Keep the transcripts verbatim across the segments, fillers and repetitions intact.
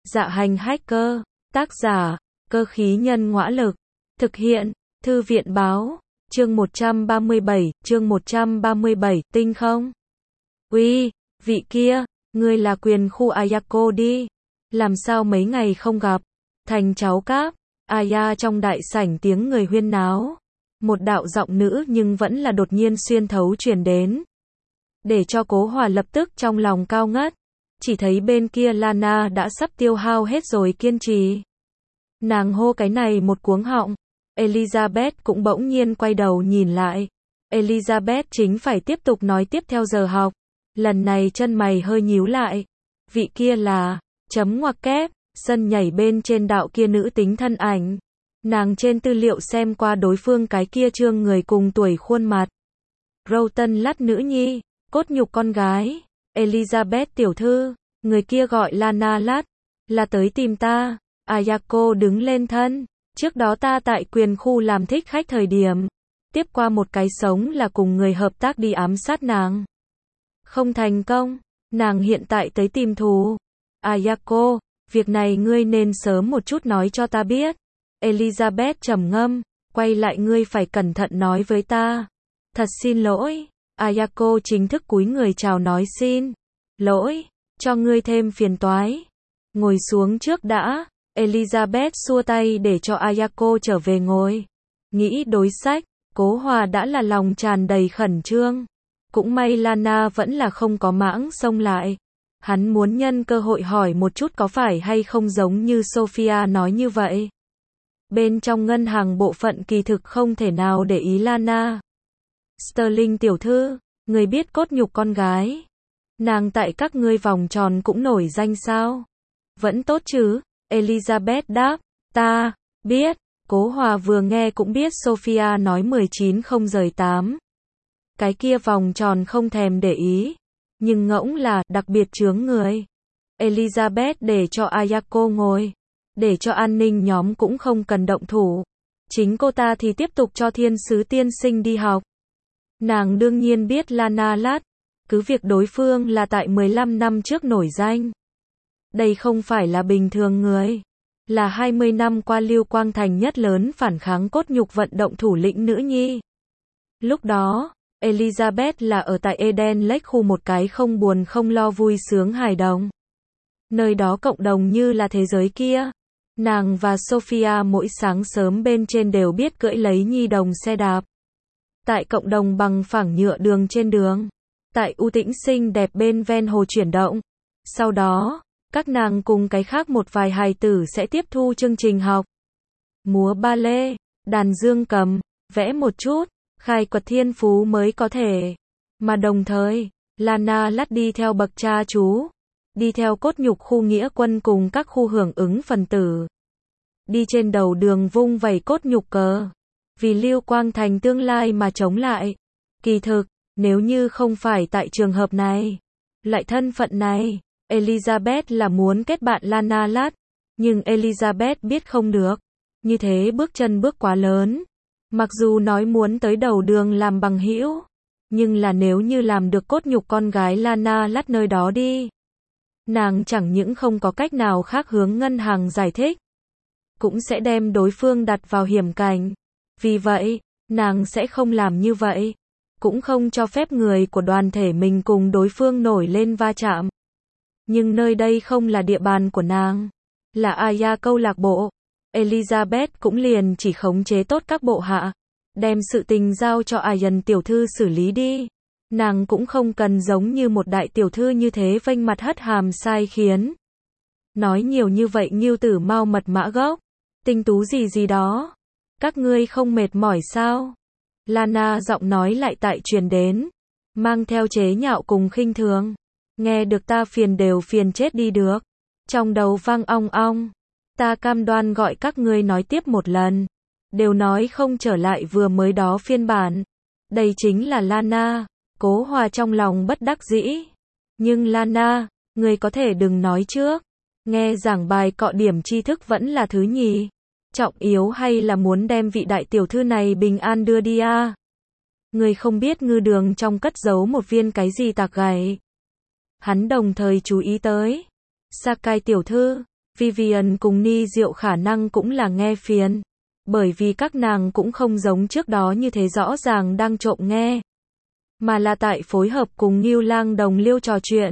Dạ hành hacker, tác giả, cơ khí nhân ngõa lực, thực hiện, thư viện báo, chương một trăm ba mươi bảy, chương một trăm ba mươi bảy, tinh không? Uy, vị kia, ngươi là quyền khu Ayako đi, làm sao mấy ngày không gặp, thành cháu cáp, Aya trong đại sảnh tiếng người huyên náo, một đạo giọng nữ nhưng vẫn là đột nhiên xuyên thấu truyền đến, để cho Cố Hòa lập tức trong lòng cao ngất. Chỉ thấy bên kia Lana đã sắp tiêu hao hết rồi kiên trì. Nàng hô cái này một cuống họng. Elizabeth cũng bỗng nhiên quay đầu nhìn lại. Elizabeth chính phải tiếp tục nói tiếp theo giờ học. Lần này chân mày hơi nhíu lại. Vị kia là, chấm ngoặc kép, sân nhảy bên trên đạo kia nữ tính thân ảnh. Nàng trên tư liệu xem qua đối phương cái kia trương người cùng tuổi khuôn mặt. Rowton lắt nữ nhi, cốt nhục con gái. Elizabeth tiểu thư, người kia gọi Lana Lát, là tới tìm ta. Ayako đứng lên thân, trước đó ta tại quyền khu làm thích khách thời điểm, tiếp qua một cái sống là cùng người hợp tác đi ám sát nàng. Không thành công, nàng hiện tại tới tìm thù. Ayako, việc này ngươi nên sớm một chút nói cho ta biết. Elizabeth trầm ngâm, quay lại ngươi phải cẩn thận nói với ta. Thật xin lỗi. Ayako chính thức cúi người chào nói xin lỗi, cho ngươi thêm phiền toái. Ngồi xuống trước đã. Elizabeth xua tay để cho Ayako trở về ngồi. Nghĩ đối sách, Cố Hòa đã là lòng tràn đầy khẩn trương. Cũng may Lana vẫn là không có mãng xông lại. Hắn muốn nhân cơ hội hỏi một chút có phải hay không giống như Sophia nói như vậy. Bên trong ngân hàng bộ phận kỳ thực không thể nào để ý Lana. Sterling tiểu thư, người biết cốt nhục con gái. Nàng tại các ngươi vòng tròn cũng nổi danh sao? Vẫn tốt chứ? Elizabeth đáp, ta, biết. Cố Hòa vừa nghe cũng biết Sophia nói mười chín không rời tám. Cái kia vòng tròn không thèm để ý. Nhưng ngỗng là, đặc biệt chướng người. Elizabeth để cho Ayako ngồi. Để cho an ninh nhóm cũng không cần động thủ. Chính cô ta thì tiếp tục cho thiên sứ tiên sinh đi học. Nàng đương nhiên biết Lana Lát, cứ việc đối phương là tại mười lăm năm trước nổi danh. Đây không phải là bình thường người, là hai mươi năm qua Lưu Quang Thành nhất lớn phản kháng cốt nhục vận động thủ lĩnh nữ nhi. Lúc đó, Elizabeth là ở tại Eden Lake khu một cái không buồn không lo vui sướng hài đồng. Nơi đó cộng đồng như là thế giới kia. Nàng và Sophia mỗi sáng sớm bên trên đều biết cưỡi lấy nhi đồng xe đạp. Tại cộng đồng bằng phẳng nhựa đường trên đường. Tại ưu tĩnh xinh đẹp bên ven hồ chuyển động. Sau đó, các nàng cùng cái khác một vài hài tử sẽ tiếp thu chương trình học. Múa ba lê, đàn dương cầm, vẽ một chút, khai quật thiên phú mới có thể. Mà đồng thời, Lana Lát đi theo bậc cha chú. Đi theo cốt nhục khu nghĩa quân cùng các khu hưởng ứng phần tử. Đi trên đầu đường vung vẩy cốt nhục cờ. Vì Lưu Quang Thành tương lai mà chống lại. Kỳ thực, nếu như không phải tại trường hợp này, lại thân phận này, Elizabeth là muốn kết bạn Lana Lát, nhưng Elizabeth biết không được. Như thế bước chân bước quá lớn. Mặc dù nói muốn tới đầu đường làm bằng hữu, nhưng là nếu như làm được cốt nhục con gái Lana Lát nơi đó đi. Nàng chẳng những không có cách nào khác hướng ngân hàng giải thích, cũng sẽ đem đối phương đặt vào hiểm cảnh. Vì vậy, nàng sẽ không làm như vậy, cũng không cho phép người của đoàn thể mình cùng đối phương nổi lên va chạm. Nhưng nơi đây không là địa bàn của nàng, là Aya câu lạc bộ. Elizabeth cũng liền chỉ khống chế tốt các bộ hạ, đem sự tình giao cho Ayan tiểu thư xử lý đi. Nàng cũng không cần giống như một đại tiểu thư như thế vênh mặt hất hàm sai khiến. Nói nhiều như vậy Ngưu Tử Mao mật mã gốc, tinh tú gì gì đó. Các ngươi không mệt mỏi sao? Lana giọng nói lại tại truyền đến, mang theo chế nhạo cùng khinh thường. Nghe được ta phiền đều phiền chết đi được. Trong đầu vang ong ong. Ta cam đoan gọi các ngươi nói tiếp một lần. Đều nói không trở lại vừa mới đó phiên bản. Đây chính là Lana. Cố Hòa trong lòng bất đắc dĩ. Nhưng Lana, ngươi có thể đừng nói trước. Nghe giảng bài cọ điểm tri thức vẫn là thứ nhì. Trọng yếu hay là muốn đem vị đại tiểu thư này bình an đưa đi à? Ngươi không biết ngư đường trong cất giấu một viên cái gì tạc gậy. Hắn đồng thời chú ý tới. Sakai tiểu thư, Vivian cùng Ni Diệu khả năng cũng là nghe phiền. Bởi vì các nàng cũng không giống trước đó như thế rõ ràng đang trộm nghe. Mà là tại phối hợp cùng Ngưu Lang đồng liêu trò chuyện.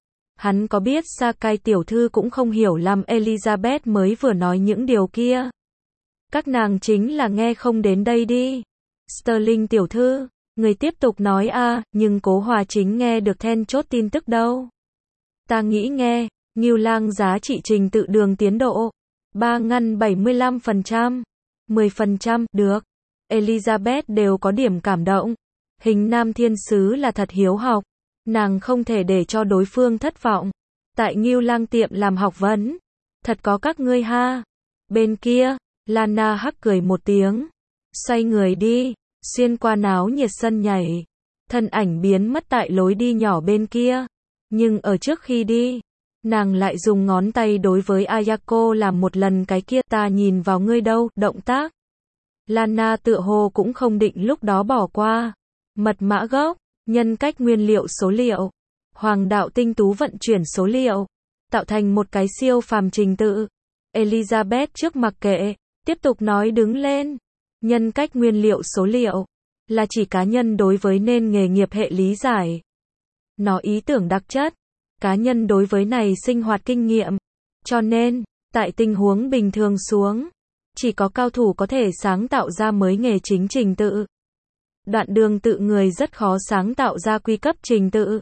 Hắn có biết Sakai tiểu thư cũng không hiểu lầm Elizabeth mới vừa nói những điều kia. Các nàng chính là nghe không đến đây đi. Sterling tiểu thư, người tiếp tục nói a, nhưng Cố Hòa chính nghe được then chốt tin tức đâu. Ta nghĩ nghe, Ngưu Lang giá trị trình tự đường tiến độ. ba ngăn bảy mươi lăm phần trăm. mười phần trăm, được. Elizabeth đều có điểm cảm động. Hình nam thiên sứ là thật hiếu học. Nàng không thể để cho đối phương thất vọng. Tại Ngưu Lang tiệm làm học vấn. Thật có các ngươi ha. Bên kia, Lana hắc cười một tiếng. Xoay người đi, xuyên qua náo nhiệt sân nhảy. Thân ảnh biến mất tại lối đi nhỏ bên kia. Nhưng ở trước khi đi, nàng lại dùng ngón tay đối với Ayako làm một lần cái kia ta nhìn vào ngươi đâu, động tác. Lana tựa hồ cũng không định lúc đó bỏ qua. Mật mã gốc, nhân cách nguyên liệu số liệu, hoàng đạo tinh tú vận chuyển số liệu, tạo thành một cái siêu phàm trình tự. Elizabeth trước mặc kệ, tiếp tục nói đứng lên. Nhân cách nguyên liệu số liệu, là chỉ cá nhân đối với nên nghề nghiệp hệ lý giải. Nó ý tưởng đặc chất, cá nhân đối với này sinh hoạt kinh nghiệm. Cho nên, tại tình huống bình thường xuống, chỉ có cao thủ có thể sáng tạo ra mới nghề chính trình tự. Đoạn đường tự người rất khó sáng tạo ra quy cấp trình tự.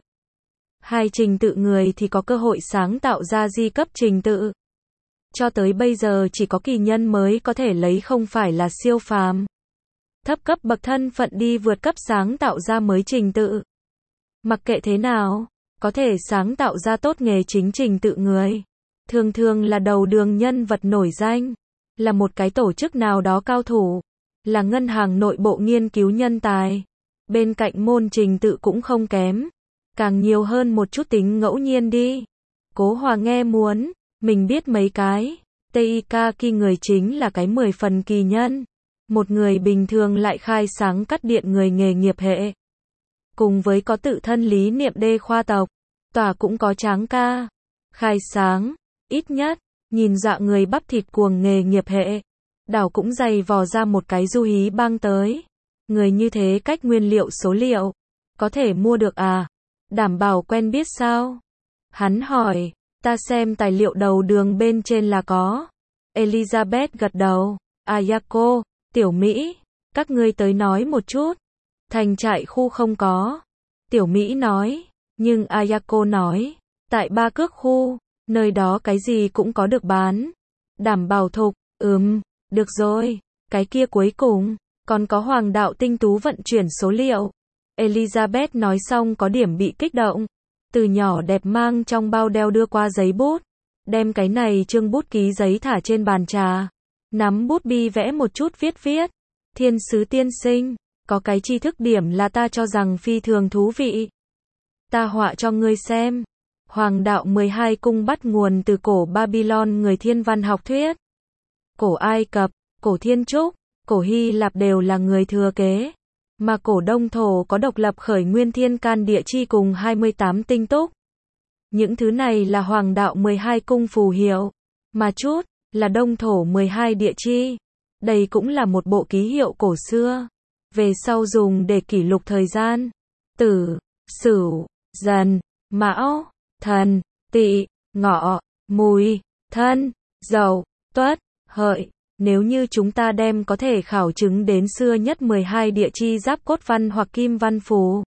Hai trình tự người thì có cơ hội sáng tạo ra di cấp trình tự. Cho tới bây giờ chỉ có kỳ nhân mới có thể lấy không phải là siêu phàm. Thấp cấp bậc thân phận đi vượt cấp sáng tạo ra mới trình tự. Mặc kệ thế nào, có thể sáng tạo ra tốt nghề chính trình tự người. Thường thường là đầu đường nhân vật nổi danh, là một cái tổ chức nào đó cao thủ, là ngân hàng nội bộ nghiên cứu nhân tài. Bên cạnh môn trình tự cũng không kém, càng nhiều hơn một chút tính ngẫu nhiên đi. Cố Hòa nghe muốn, mình biết mấy cái, Teikaki người chính là cái mười phần kỳ nhân. Một người bình thường lại khai sáng cắt điện người nghề nghiệp hệ. Cùng với có tự thân lý niệm đê khoa tộc, tòa cũng có tráng ca. Khai sáng, ít nhất, nhìn dọa người bắp thịt cuồng nghề nghiệp hệ. Đảo cũng dày vò ra một cái du hí bang tới. Người như thế cách nguyên liệu số liệu, có thể mua được à? Đảm bảo quen biết sao? Hắn hỏi, ta xem tài liệu đầu đường bên trên là có. Elizabeth gật đầu, Ayako, Tiểu Mỹ, các ngươi tới nói một chút. Thành trại khu không có. Tiểu Mỹ nói, nhưng Ayako nói, tại Ba Cước khu, nơi đó cái gì cũng có được bán. Đảm bảo thục, ừm, được rồi, cái kia cuối cùng, còn có hoàng đạo tinh tú vận chuyển số liệu. Elizabeth nói xong có điểm bị kích động. Từ nhỏ đẹp mang trong bao đeo đưa qua giấy bút. Đem cái này trương bút ký giấy thả trên bàn trà. Nắm bút bi vẽ một chút viết viết. Thiên sứ tiên sinh, có cái tri thức điểm là ta cho rằng phi thường thú vị. Ta họa cho ngươi xem. Hoàng đạo mười hai cung bắt nguồn từ cổ Babylon người thiên văn học thuyết. Cổ Ai Cập, cổ Thiên Trúc, cổ Hy Lạp đều là người thừa kế. Mà cổ Đông Thổ có độc lập khởi nguyên thiên can địa chi cùng hai mươi tám tinh túc. Những thứ này là hoàng đạo mười hai cung phù hiệu. Mà chút, là Đông Thổ mười hai địa chi. Đây cũng là một bộ ký hiệu cổ xưa. Về sau dùng để kỷ lục thời gian. Tử, Sửu, Dần, Mão, Thần, Tỵ, Ngọ, Mùi, Thân, Dậu, Tuất, Hợi. Nếu như chúng ta đem có thể khảo chứng đến xưa nhất mười hai địa chi giáp cốt văn hoặc kim văn phù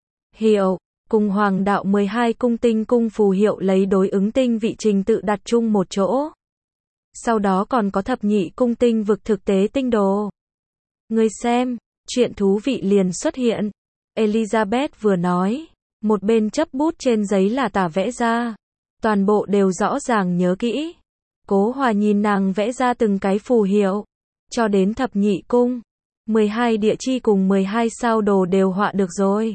hiệu, cùng hoàng đạo mười hai cung tinh cung phù hiệu lấy đối ứng tinh vị trình tự đặt chung một chỗ. Sau đó còn có thập nhị cung tinh vực thực tế tinh đồ. Ngươi xem, chuyện thú vị liền xuất hiện. Elizabeth vừa nói, một bên chấp bút trên giấy là tả vẽ ra. Toàn bộ đều rõ ràng nhớ kỹ. Cố Hòa nhìn nàng vẽ ra từng cái phù hiệu, cho đến thập nhị cung, mười hai địa chi cùng mười hai sao đồ đều họa được rồi.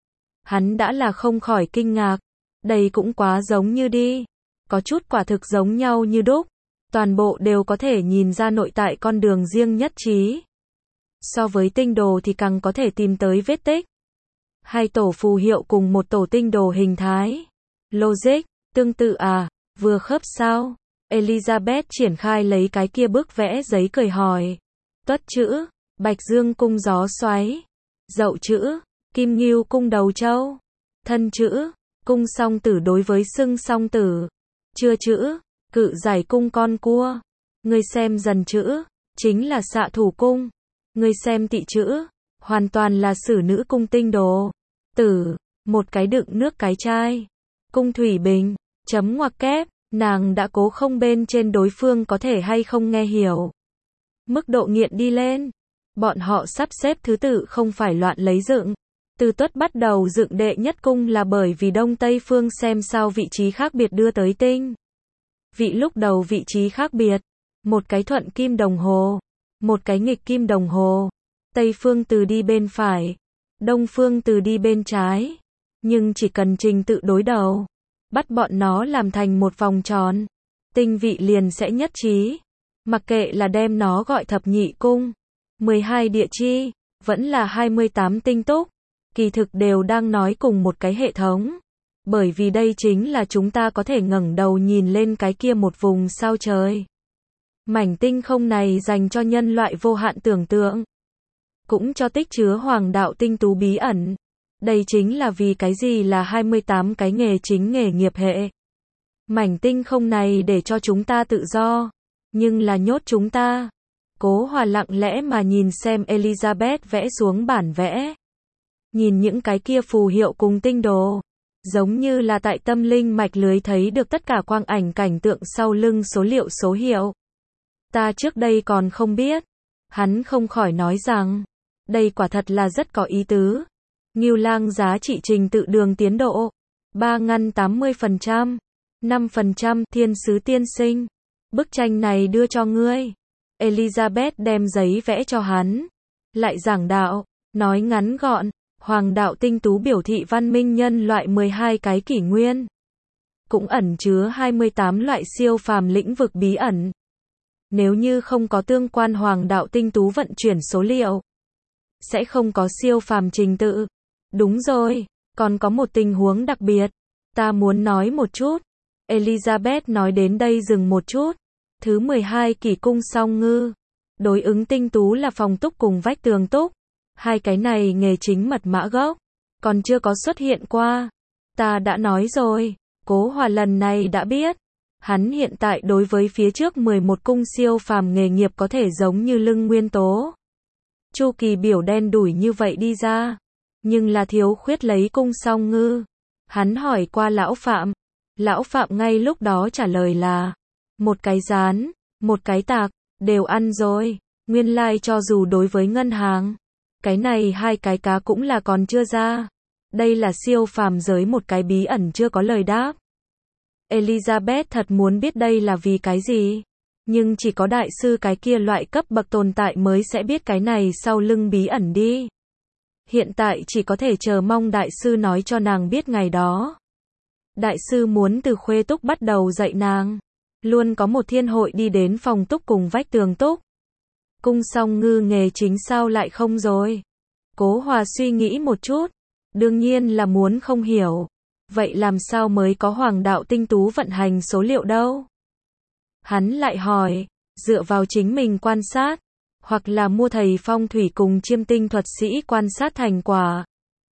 Hắn đã là không khỏi kinh ngạc, đây cũng quá giống như đi, có chút quả thực giống nhau như đúc, toàn bộ đều có thể nhìn ra nội tại con đường riêng nhất trí. So với tinh đồ thì càng có thể tìm tới vết tích. Hai tổ phù hiệu cùng một tổ tinh đồ hình thái. Logic, tương tự à, vừa khớp sao? Elizabeth triển khai lấy cái kia bức vẽ giấy cười hỏi. Tuất chữ, Bạch Dương cung gió xoáy. Dậu chữ, Kim Ngưu cung đầu trâu. Thân chữ, cung song tử đối với xưng song tử. Chưa chữ, Cự giải cung con cua. Ngươi xem dần chữ, chính là xạ thủ cung. Ngươi xem tỵ chữ, hoàn toàn là sử nữ cung tinh đồ. Tử, một cái đựng nước cái chai. Cung thủy bình, chấm ngoặc kép, nàng đã cố không bên trên đối phương có thể hay không nghe hiểu. Mức độ nghiện đi lên. Bọn họ sắp xếp thứ tự không phải loạn lấy dựng. Từ Tuất bắt đầu dựng đệ nhất cung là bởi vì Đông Tây phương xem sao vị trí khác biệt đưa tới tinh. Vị lúc đầu vị trí khác biệt. Một cái thuận kim đồng hồ. Một cái nghịch kim đồng hồ. Tây phương từ đi bên phải. Đông phương từ đi bên trái. Nhưng chỉ cần trình tự đối đầu. Bắt bọn nó làm thành một vòng tròn. Tinh vị liền sẽ nhất trí. Mặc kệ là đem nó gọi thập nhị cung. mười hai địa chi. Vẫn là hai mươi tám tinh túc. Kỳ thực đều đang nói cùng một cái hệ thống. Bởi vì đây chính là chúng ta có thể ngẩng đầu nhìn lên cái kia một vùng sao trời. Mảnh tinh không này dành cho nhân loại vô hạn tưởng tượng. Cũng cho tích chứa hoàng đạo tinh tú bí ẩn. Đây chính là vì cái gì là hai mươi tám cái nghề chính nghề nghiệp hệ. Mảnh tinh không này để cho chúng ta tự do. Nhưng là nhốt chúng ta. Cố Hòa lặng lẽ mà nhìn xem Elizabeth vẽ xuống bản vẽ. Nhìn những cái kia phù hiệu cùng tinh đồ. Giống như là tại tâm linh mạch lưới thấy được tất cả quang ảnh cảnh tượng sau lưng số liệu số hiệu. Ta trước đây còn không biết. Hắn không khỏi nói rằng. Đây quả thật là rất có ý tứ. Ngưu Lang giá trị trình tự đường tiến độ. ba ngăn tám mươi phần trăm. năm phần trăm thiên sứ tiên sinh. Bức tranh này đưa cho ngươi. Elizabeth đem giấy vẽ cho hắn. Lại giảng đạo. Nói ngắn gọn. Hoàng đạo tinh tú biểu thị văn minh nhân loại mười hai cái kỷ nguyên. Cũng ẩn chứa hai mươi tám loại siêu phàm lĩnh vực bí ẩn. Nếu như không có tương quan hoàng đạo tinh tú vận chuyển số liệu. Sẽ không có siêu phàm trình tự. Đúng rồi, còn có một tình huống đặc biệt. Ta muốn nói một chút. Elizabeth nói đến đây dừng một chút. Thứ mười hai kỷ cung song ngư. Đối ứng tinh tú là phòng túc cùng vách tường túc. Hai cái này nghề chính mật mã gốc. Còn chưa có xuất hiện qua. Ta đã nói rồi. Cố Hòa lần này đã biết. Hắn hiện tại đối với phía trước mười một cung siêu phàm nghề nghiệp có thể giống như lưng nguyên tố. Chu kỳ biểu đen đủi như vậy đi ra. Nhưng là thiếu khuyết lấy cung song ngư. Hắn hỏi qua lão Phạm. Lão Phạm ngay lúc đó trả lời là. Một cái rán, một cái tạc, đều ăn rồi. Nguyên lai like cho dù đối với ngân hàng. Cái này hai cái cá cũng là còn chưa ra. Đây là siêu phàm giới một cái bí ẩn chưa có lời đáp. Elizabeth thật muốn biết đây là vì cái gì. Nhưng chỉ có đại sư cái kia loại cấp bậc tồn tại mới sẽ biết cái này sau lưng bí ẩn đi. Hiện tại chỉ có thể chờ mong đại sư nói cho nàng biết ngày đó. Đại sư muốn từ khuê túc bắt đầu dạy nàng. Luôn có một thiên hội đi đến phòng túc cùng vách tường túc. Cung song ngư nghề chính sao lại không rồi. Cố Hòa suy nghĩ một chút. Đương nhiên là muốn không hiểu. Vậy làm sao mới có hoàng đạo tinh tú vận hành số liệu đâu? Hắn lại hỏi. Dựa vào chính mình quan sát. Hoặc là mua thầy phong thủy cùng chiêm tinh thuật sĩ quan sát thành quả.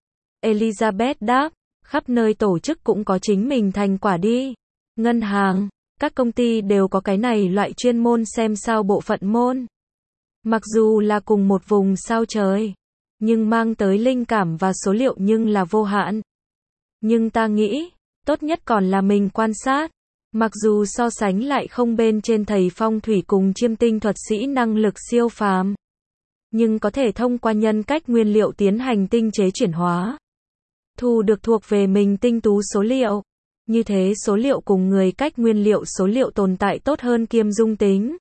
Elizabeth đáp. Khắp nơi tổ chức cũng có chính mình thành quả đi. Ngân hàng. Các công ty đều có cái này loại chuyên môn xem sao bộ phận môn. Mặc dù là cùng một vùng sao trời. Nhưng mang tới linh cảm và số liệu nhưng là vô hạn. Nhưng ta nghĩ. Tốt nhất còn là mình quan sát. Mặc dù so sánh lại không bên trên thầy phong thủy cùng chiêm tinh thuật sĩ năng lực siêu phàm. Nhưng có thể thông qua nhân cách nguyên liệu tiến hành tinh chế chuyển hóa. Thu được thuộc về mình tinh tú số liệu. Như thế số liệu cùng người cách nguyên liệu số liệu tồn tại tốt hơn kiêm dung tính.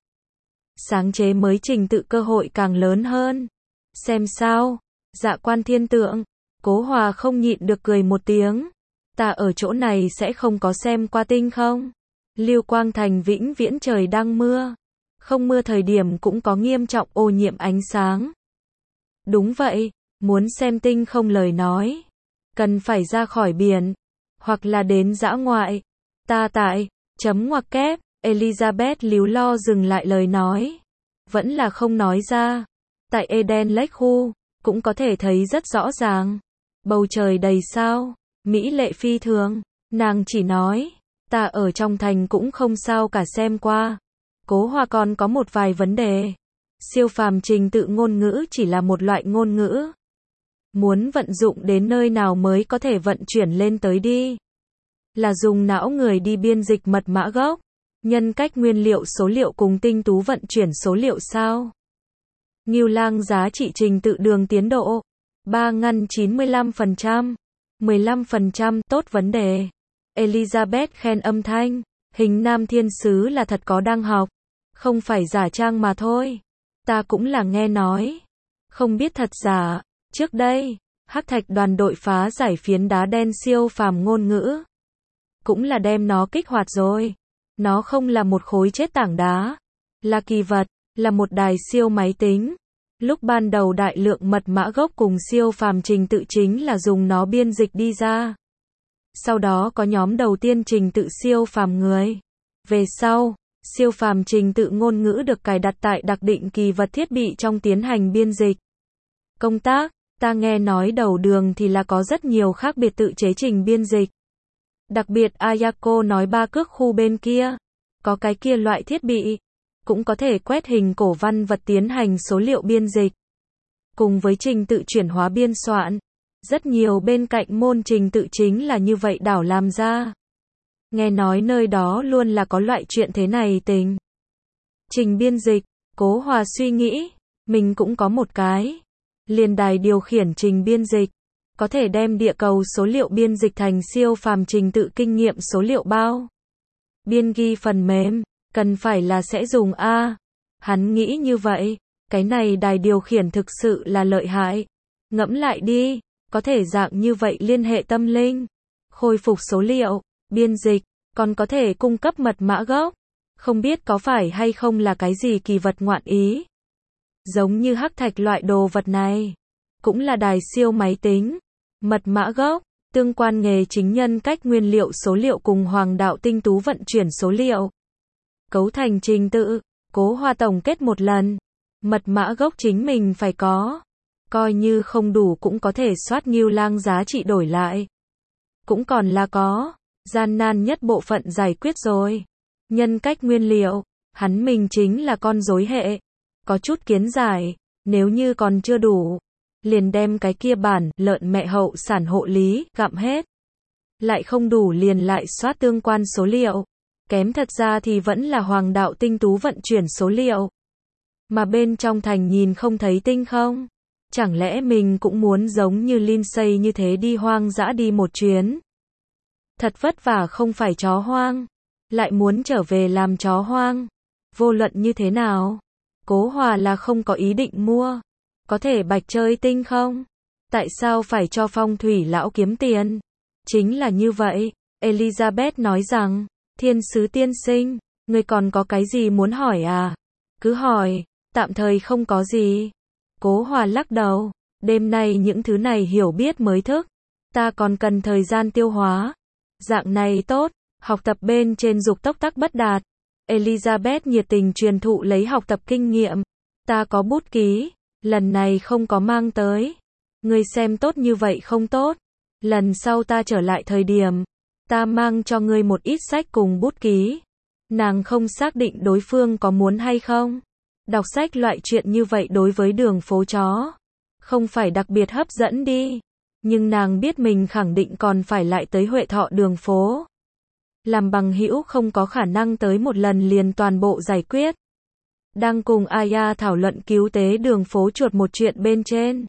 Sáng chế mới trình tự cơ hội càng lớn hơn. Xem sao? Dạ quan thiên tượng. Cố Hòa không nhịn được cười một tiếng. Ta ở chỗ này sẽ không có xem qua tinh không? Lưu Quang Thành vĩnh viễn trời đang mưa. Không mưa thời điểm cũng có nghiêm trọng ô nhiễm ánh sáng. Đúng vậy, muốn xem tinh không lời nói. Cần phải ra khỏi biển. Hoặc là đến dã ngoại. Ta tại, chấm ngoặc kép, Elizabeth líu lo dừng lại lời nói. Vẫn là không nói ra. Tại Eden Lake khu, cũng có thể thấy rất rõ ràng. Bầu trời đầy sao, mỹ lệ phi thường. Nàng chỉ nói, ta ở trong thành cũng không sao cả xem qua. Cố Hoa còn có một vài vấn đề. Siêu phàm trình tự ngôn ngữ chỉ là một loại ngôn ngữ. Muốn vận dụng đến nơi nào mới có thể vận chuyển lên tới đi. Là dùng não người đi biên dịch mật mã gốc, nhân cách nguyên liệu số liệu cùng tinh tú vận chuyển số liệu sao? Ngưu Lang giá trị trình tự đường tiến độ. ba ngăn chín mươi lăm phần trăm. mười lăm phần trăm tốt vấn đề. Elizabeth khen âm thanh. Hình nam thiên sứ là thật có đang học. Không phải giả trang mà thôi. Ta cũng là nghe nói. Không biết thật giả. Trước đây, Hắc Thạch đoàn đội phá giải phiến đá đen siêu phàm ngôn ngữ. Cũng là đem nó kích hoạt rồi. Nó không là một khối chết tảng đá. Là kỳ vật, là một đài siêu máy tính. Lúc ban đầu đại lượng mật mã gốc cùng siêu phàm trình tự chính là dùng nó biên dịch đi ra. Sau đó có nhóm đầu tiên trình tự siêu phàm người. Về sau, siêu phàm trình tự ngôn ngữ được cài đặt tại đặc định kỳ vật thiết bị trong tiến hành biên dịch. Công tác, ta nghe nói đầu đường thì là có rất nhiều khác biệt tự chế trình biên dịch. Đặc biệt Ayako nói ba cước khu bên kia, có cái kia loại thiết bị, cũng có thể quét hình cổ văn vật tiến hành số liệu biên dịch. Cùng với trình tự chuyển hóa biên soạn, rất nhiều bên cạnh môn trình tự chính là như vậy đảo làm ra. Nghe nói nơi đó luôn là có loại chuyện thế này tình. Trình biên dịch, Cố Hòa suy nghĩ, mình cũng có một cái. Liền đài điều khiển trình biên dịch, có thể đem địa cầu số liệu biên dịch thành siêu phàm trình tự kinh nghiệm số liệu bao. Biên ghi phần mềm, cần phải là sẽ dùng A. Hắn nghĩ như vậy, cái này đài điều khiển thực sự là lợi hại. Ngẫm lại đi, có thể dạng như vậy liên hệ tâm linh, khôi phục số liệu, biên dịch, còn có thể cung cấp mật mã gốc. Không biết có phải hay không là cái gì kỳ vật ngoạn ý. Giống như hắc thạch loại đồ vật này, cũng là đài siêu máy tính, mật mã gốc, tương quan nghề chính nhân cách nguyên liệu số liệu cùng hoàng đạo tinh tú vận chuyển số liệu. Cấu thành trình tự, Cố Hoa tổng kết một lần, mật mã gốc chính mình phải có, coi như không đủ cũng có thể soát Ngưu Lang giá trị đổi lại. Cũng còn là có, gian nan nhất bộ phận giải quyết rồi. Nhân cách nguyên liệu, hắn mình chính là con rối hệ. Có chút kiến giải, nếu như còn chưa đủ, liền đem cái kia bản lợn mẹ hậu sản hộ lý gặm hết. Lại không đủ liền lại soát tương quan số liệu. Kém thật ra thì vẫn là hoàng đạo tinh tú vận chuyển số liệu. Mà bên trong thành nhìn không thấy tinh không? Chẳng lẽ mình cũng muốn giống như Lindsay như thế đi hoang dã đi một chuyến? Thật vất vả không phải chó hoang, lại muốn trở về làm chó hoang. Vô luận như thế nào? Cố Hòa là không có ý định mua. Có thể bạch chơi tinh không? Tại sao phải cho phong thủy lão kiếm tiền? Chính là như vậy. Elizabeth nói rằng, thiên sứ tiên sinh, ngươi còn có cái gì muốn hỏi à? Cứ hỏi, tạm thời không có gì. Cố Hòa lắc đầu, đêm nay những thứ này hiểu biết mới thức. Ta còn cần thời gian tiêu hóa. Dạng này tốt, học tập bên trên dục tốc tắc bất đạt. Elizabeth nhiệt tình truyền thụ lấy học tập kinh nghiệm. Ta có bút ký, lần này không có mang tới. Ngươi xem tốt như vậy không tốt. Lần sau ta trở lại thời điểm, ta mang cho ngươi một ít sách cùng bút ký. Nàng không xác định đối phương có muốn hay không. Đọc sách loại chuyện như vậy đối với đường phố chó, không phải đặc biệt hấp dẫn đi. Nhưng nàng biết mình khẳng định còn phải lại tới Huệ Thọ đường phố. Làm bằng hữu không có khả năng tới một lần liền toàn bộ giải quyết. Đang cùng Aya thảo luận cứu tế đường phố chuột một chuyện bên trên.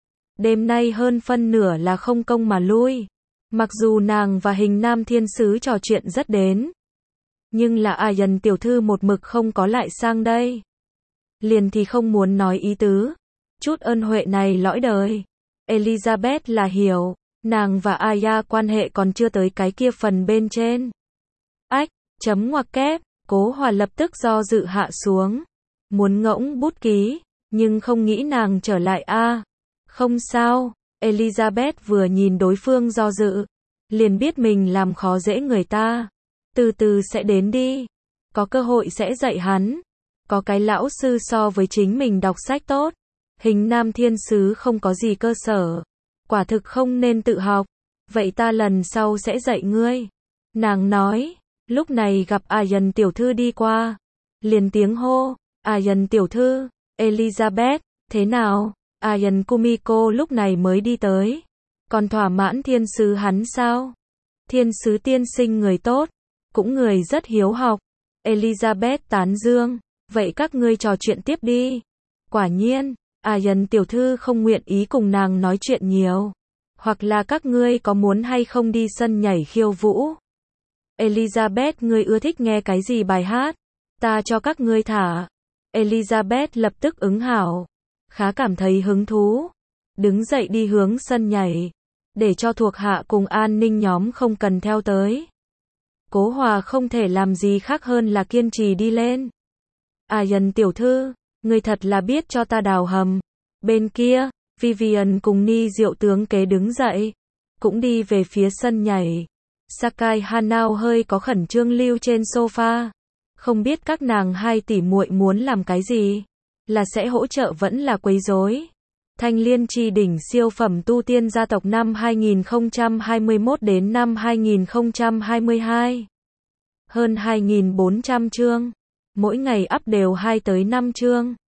Đêm nay hơn phân nửa là không công mà lui. Mặc dù nàng và hình nam thiên sứ trò chuyện rất đến. Nhưng là Ayan tiểu thư một mực không có lại sang đây. Liền thì không muốn nói ý tứ. Chút ơn huệ này lõi đời. Elizabeth là hiểu, nàng và Aya quan hệ còn chưa tới cái kia phần bên trên. Ách, chấm ngoặc kép, Cố Hòa lập tức do dự hạ xuống. Muốn ngỗng bút ký, nhưng không nghĩ nàng trở lại a. À, không sao, Elizabeth vừa nhìn đối phương do dự, liền biết mình làm khó dễ người ta. Từ từ sẽ đến đi. có cơ hội sẽ dạy hắn. Có cái lão sư so với chính mình đọc sách tốt. Hình nam thiên sứ không có gì cơ sở. Quả thực không nên tự học. Vậy ta lần sau sẽ dạy ngươi. Nàng nói. Lúc này gặp Ayan tiểu thư đi qua. Liền tiếng hô. Ayan tiểu thư. Elizabeth. Thế nào? Ayan Kumiko lúc này mới đi tới. Còn thỏa mãn thiên sứ hắn sao? Thiên sứ tiên sinh người tốt. Cũng người rất hiếu học. Elizabeth tán dương. Vậy các ngươi trò chuyện tiếp đi. Quả nhiên. Ayan tiểu thư không nguyện ý cùng nàng nói chuyện nhiều. Hoặc là các ngươi có muốn hay không đi sân nhảy khiêu vũ? Elizabeth, ngươi ưa thích nghe cái gì bài hát? Ta cho các ngươi thả. Elizabeth lập tức ứng hảo. Khá cảm thấy hứng thú. Đứng dậy đi hướng sân nhảy. Để cho thuộc hạ cùng an ninh nhóm không cần theo tới. Cố Hòa không thể làm gì khác hơn là kiên trì đi lên. Ayan tiểu thư, ngươi thật là biết cho ta đào hầm. Bên kia, Vivian cùng Ni Diệu tướng kế đứng dậy. Cũng đi về phía sân nhảy. Sakai Hanao hơi có khẩn trương lưu trên sofa. Không biết các nàng hai tỷ muội muốn làm cái gì? Là sẽ hỗ trợ vẫn là quấy rối? Thanh Liên Chi đỉnh siêu phẩm tu tiên gia tộc năm hai nghìn không trăm hai mươi mốt đến năm hai nghìn không trăm hai mươi hai. Hơn hai nghìn bốn trăm chương. Mỗi ngày up đều hai tới năm chương.